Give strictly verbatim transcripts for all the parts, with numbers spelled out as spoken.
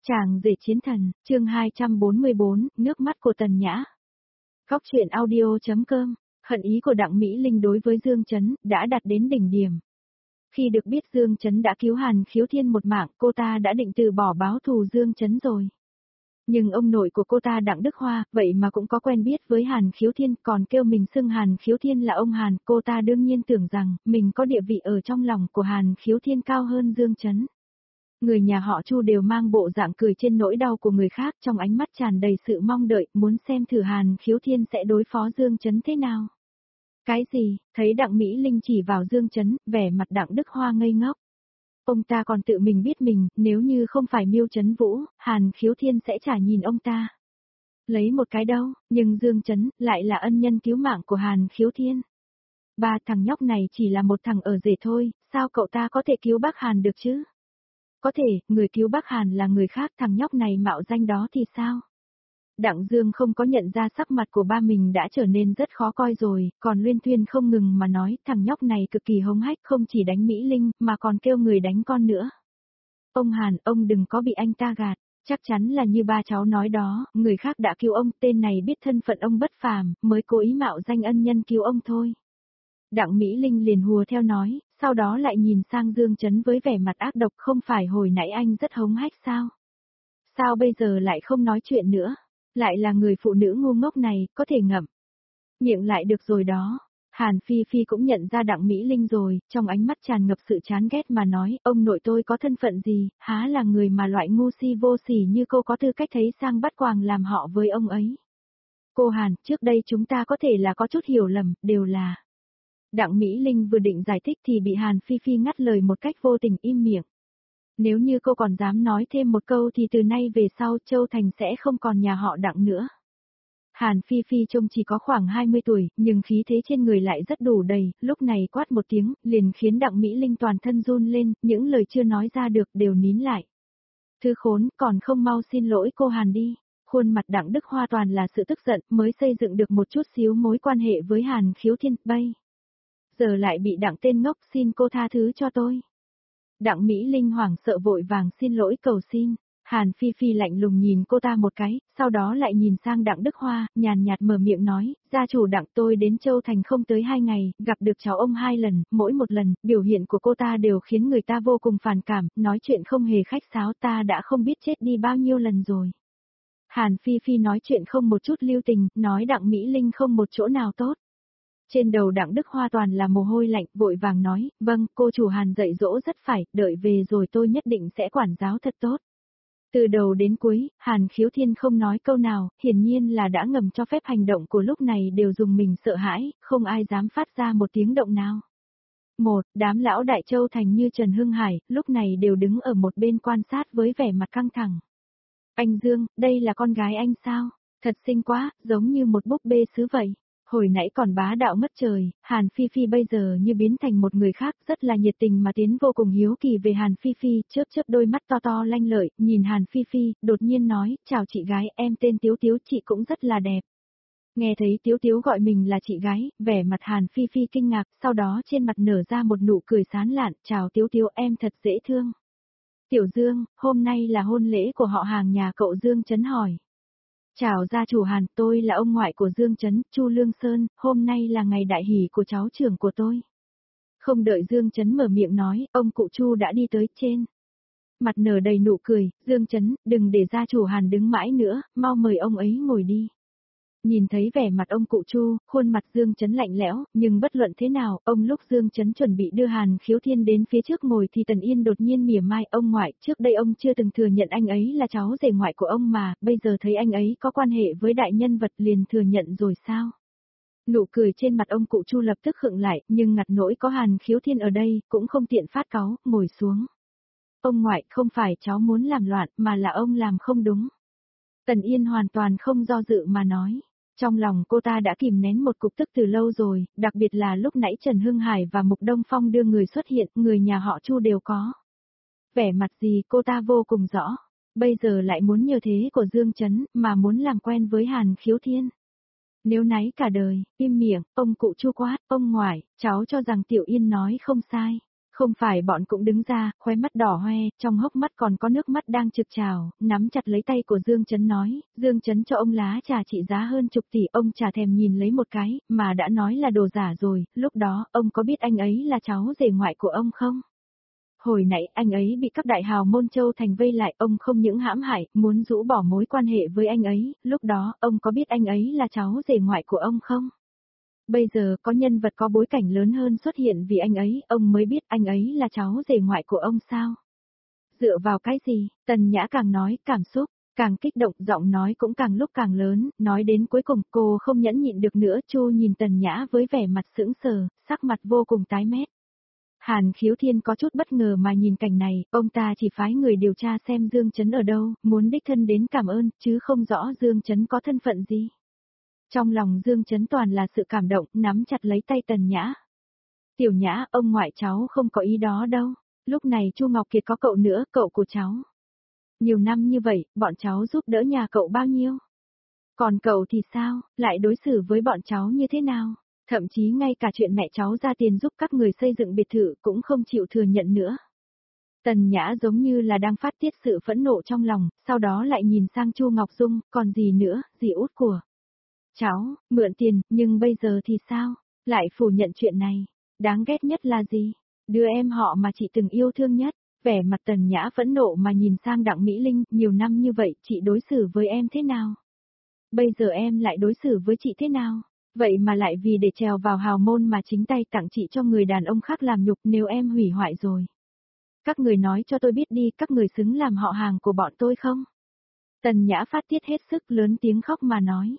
Chàng rể chiến thần, chương hai trăm bốn mươi bốn, nước mắt của Tần Nhã. Góc truyện audio chấm com, hận ý của Đặng Mỹ Linh đối với Dương Chấn đã đạt đến đỉnh điểm. Khi được biết Dương Chấn đã cứu Hàn Khiếu Thiên một mạng, cô ta đã định từ bỏ báo thù Dương Chấn rồi. Nhưng ông nội của cô ta Đặng Đức Hoa, vậy mà cũng có quen biết với Hàn Khiếu Thiên, còn kêu mình xưng Hàn Khiếu Thiên là ông Hàn, cô ta đương nhiên tưởng rằng mình có địa vị ở trong lòng của Hàn Khiếu Thiên cao hơn Dương Chấn. Người nhà họ Chu đều mang bộ dạng cười trên nỗi đau của người khác, trong ánh mắt tràn đầy sự mong đợi, muốn xem thử Hàn Khiếu Thiên sẽ đối phó Dương Chấn thế nào. Cái gì? Thấy Đặng Mỹ Linh chỉ vào Dương Chấn, vẻ mặt Đặng Đức Hoa ngây ngốc. Ông ta còn tự mình biết mình, nếu như không phải Miêu Chấn Vũ, Hàn Khiếu Thiên sẽ chả nhìn ông ta. Lấy một cái đâu, nhưng Dương Chấn lại là ân nhân cứu mạng của Hàn Khiếu Thiên. Ba thằng nhóc này chỉ là một thằng ở rể thôi, sao cậu ta có thể cứu bác Hàn được chứ? Có thể, người cứu bác Hàn là người khác, thằng nhóc này mạo danh đó thì sao? Đặng Dương không có nhận ra sắc mặt của ba mình đã trở nên rất khó coi rồi, còn Luyên Thuyên không ngừng mà nói thằng nhóc này cực kỳ hống hách, không chỉ đánh Mỹ Linh mà còn kêu người đánh con nữa. Ông Hàn, ông đừng có bị anh ta gạt, chắc chắn là như ba cháu nói đó, người khác đã cứu ông, tên này biết thân phận ông bất phàm, mới cố ý mạo danh ân nhân cứu ông thôi. Đặng Mỹ Linh liền hùa theo nói, sau đó lại nhìn sang Dương Chấn với vẻ mặt ác độc, không phải hồi nãy anh rất hống hách sao? Sao bây giờ lại không nói chuyện nữa? Lại là người phụ nữ ngu ngốc này, có thể ngậm miệng lại được rồi đó. Hàn Phi Phi cũng nhận ra Đặng Mỹ Linh rồi, trong ánh mắt tràn ngập sự chán ghét mà nói, ông nội tôi có thân phận gì, há là người mà loại ngu si vô sỉ như cô có tư cách thấy sang bắt quàng làm họ với ông ấy. Cô Hàn, trước đây chúng ta có thể là có chút hiểu lầm, đều là... Đặng Mỹ Linh vừa định giải thích thì bị Hàn Phi Phi ngắt lời một cách vô tình, im miệng. Nếu như cô còn dám nói thêm một câu thì từ nay về sau Châu Thành sẽ không còn nhà họ Đặng nữa. Hàn Phi Phi trông chỉ có khoảng hai mươi tuổi, nhưng khí thế trên người lại rất đủ đầy, lúc này quát một tiếng, liền khiến Đặng Mỹ Linh toàn thân run lên, những lời chưa nói ra được đều nín lại. Thứ khốn, còn không mau xin lỗi cô Hàn đi. Khuôn mặt Đặng Đức Hoa toàn là sự tức giận, mới xây dựng được một chút xíu mối quan hệ với Hàn Khiếu Thiên, bay. Giờ lại bị Đặng tên ngốc, xin cô tha thứ cho tôi. Đặng Mỹ Linh hoảng sợ vội vàng xin lỗi cầu xin. Hàn Phi Phi lạnh lùng nhìn cô ta một cái, sau đó lại nhìn sang Đặng Đức Hoa, nhàn nhạt mở miệng nói, gia chủ Đặng, tôi đến Châu Thành không tới hai ngày, gặp được cháu ông hai lần, mỗi một lần, biểu hiện của cô ta đều khiến người ta vô cùng phản cảm, nói chuyện không hề khách sáo, ta đã không biết chết đi bao nhiêu lần rồi. Hàn Phi Phi nói chuyện không một chút lưu tình, nói Đặng Mỹ Linh không một chỗ nào tốt. Trên đầu Đặng Đức Hoa toàn là mồ hôi lạnh, vội vàng nói, vâng, cô chủ Hàn dạy dỗ rất phải, đợi về rồi tôi nhất định sẽ quản giáo thật tốt. Từ đầu đến cuối, Hàn Khiếu Thiên không nói câu nào, hiển nhiên là đã ngầm cho phép hành động của lúc này đều dùng mình sợ hãi, không ai dám phát ra một tiếng động nào. Một, đám lão Đại Châu Thành như Trần Hưng Hải, lúc này đều đứng ở một bên quan sát với vẻ mặt căng thẳng. Anh Dương, đây là con gái anh sao? Thật xinh quá, giống như một búp bê sứ vậy. Hồi nãy còn bá đạo ngất trời, Hàn Phi Phi bây giờ như biến thành một người khác, rất là nhiệt tình mà tiến vô cùng hiếu kỳ về Hàn Phi Phi, chớp chớp đôi mắt to to lanh lợi, nhìn Hàn Phi Phi, đột nhiên nói, chào chị gái, em tên Tiếu Tiếu, chị cũng rất là đẹp. Nghe thấy Tiếu Tiếu gọi mình là chị gái, vẻ mặt Hàn Phi Phi kinh ngạc, sau đó trên mặt nở ra một nụ cười sán lạn, chào Tiếu Tiếu, em thật dễ thương. Tiểu Dương, hôm nay là hôn lễ của họ hàng nhà cậu Dương Chấn hỏi. Chào gia chủ Hàn, tôi là ông ngoại của Dương Chấn, Chu Lương Sơn, hôm nay là ngày đại hỷ của cháu trưởng của tôi. Không đợi Dương Chấn mở miệng nói, ông cụ Chu đã đi tới trên. Mặt nở đầy nụ cười, Dương Chấn, đừng để gia chủ Hàn đứng mãi nữa, mau mời ông ấy ngồi đi. Nhìn thấy vẻ mặt ông cụ Chu, khuôn mặt Dương Chấn lạnh lẽo, nhưng bất luận thế nào, ông lúc Dương Chấn chuẩn bị đưa Hàn Khiếu Thiên đến phía trước ngồi thì Tần Yên đột nhiên mỉa mai, ông ngoại, trước đây ông chưa từng thừa nhận anh ấy là cháu rể ngoại của ông mà, bây giờ thấy anh ấy có quan hệ với đại nhân vật liền thừa nhận rồi sao? Nụ cười trên mặt ông cụ Chu lập tức khựng lại, nhưng ngặt nỗi có Hàn Khiếu Thiên ở đây, cũng không tiện phát cáu, ngồi xuống. Ông ngoại, không phải cháu muốn làm loạn, mà là ông làm không đúng. Tần Yên hoàn toàn không do dự mà nói. Trong lòng cô ta đã kìm nén một cục tức từ lâu rồi, đặc biệt là lúc nãy Trần Hưng Hải và Mục Đông Phong đưa người xuất hiện, người nhà họ Chu đều có. Vẻ mặt gì cô ta vô cùng rõ, bây giờ lại muốn nhờ thế của Dương Chấn, mà muốn làm quen với Hàn Khiếu Thiên. Nếu náy cả đời, im miệng, ông cụ Chu quát, ông ngoại, cháu cho rằng Tiểu Yên nói không sai. Không phải bọn cũng đứng ra, khóe mắt đỏ hoe, trong hốc mắt còn có nước mắt đang trực trào, nắm chặt lấy tay của Dương Chấn nói, Dương Chấn cho ông lá trà trị giá hơn chục tỷ, ông chả thèm nhìn lấy một cái, mà đã nói là đồ giả rồi, lúc đó, ông có biết anh ấy là cháu rể ngoại của ông không? Hồi nãy anh ấy bị các đại hào môn châu thành vây lại, ông không những hãm hại, muốn rũ bỏ mối quan hệ với anh ấy, lúc đó, ông có biết anh ấy là cháu rể ngoại của ông không? Bây giờ có nhân vật có bối cảnh lớn hơn xuất hiện vì anh ấy, ông mới biết anh ấy là cháu rể ngoại của ông sao? Dựa vào cái gì? Tần Nhã càng nói, cảm xúc, càng kích động, giọng nói cũng càng lúc càng lớn, nói đến cuối cùng cô không nhẫn nhịn được nữa, Chu nhìn Tần Nhã với vẻ mặt sững sờ, sắc mặt vô cùng tái mét. Hàn Khiếu Thiên có chút bất ngờ mà nhìn cảnh này, ông ta chỉ phái người điều tra xem Dương Chấn ở đâu, muốn đích thân đến cảm ơn, chứ không rõ Dương Chấn có thân phận gì. Trong lòng Dương Chấn toàn là sự cảm động, nắm chặt lấy tay Tần Nhã. Tiểu Nhã, ông ngoại cháu không có ý đó đâu. Lúc này Chu Ngọc Kiệt có cậu nữa, cậu của cháu. Nhiều năm như vậy, bọn cháu giúp đỡ nhà cậu bao nhiêu? Còn cậu thì sao, lại đối xử với bọn cháu như thế nào? Thậm chí ngay cả chuyện mẹ cháu ra tiền giúp các người xây dựng biệt thự cũng không chịu thừa nhận nữa. Tần Nhã giống như là đang phát tiết sự phẫn nộ trong lòng, sau đó lại nhìn sang Chu Ngọc Dung, còn gì nữa, gì út của cháu, mượn tiền, nhưng bây giờ thì sao? Lại phủ nhận chuyện này. Đáng ghét nhất là gì? Đứa em họ mà chị từng yêu thương nhất. Vẻ mặt Tần Nhã phẫn nộ mà nhìn sang Đặng Mỹ Linh, nhiều năm như vậy, chị đối xử với em thế nào? Bây giờ em lại đối xử với chị thế nào? Vậy mà lại vì để trèo vào hào môn mà chính tay tặng chị cho người đàn ông khác làm nhục, nếu em hủy hoại rồi. Các người nói cho tôi biết đi, các người xứng làm họ hàng của bọn tôi không? Tần Nhã phát tiết hết sức lớn tiếng khóc mà nói.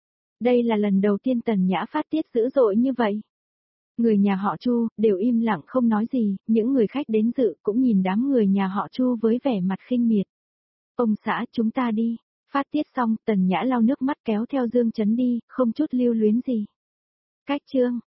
Đây là lần đầu tiên Tần Nhã phát tiết dữ dội như vậy. Người nhà họ Chu đều im lặng không nói gì, những người khách đến dự cũng nhìn đám người nhà họ Chu với vẻ mặt khinh miệt. Ông xã, chúng ta đi. Phát tiết xong, Tần Nhã lau nước mắt kéo theo Dương Chấn đi, không chút lưu luyến gì. Cách chương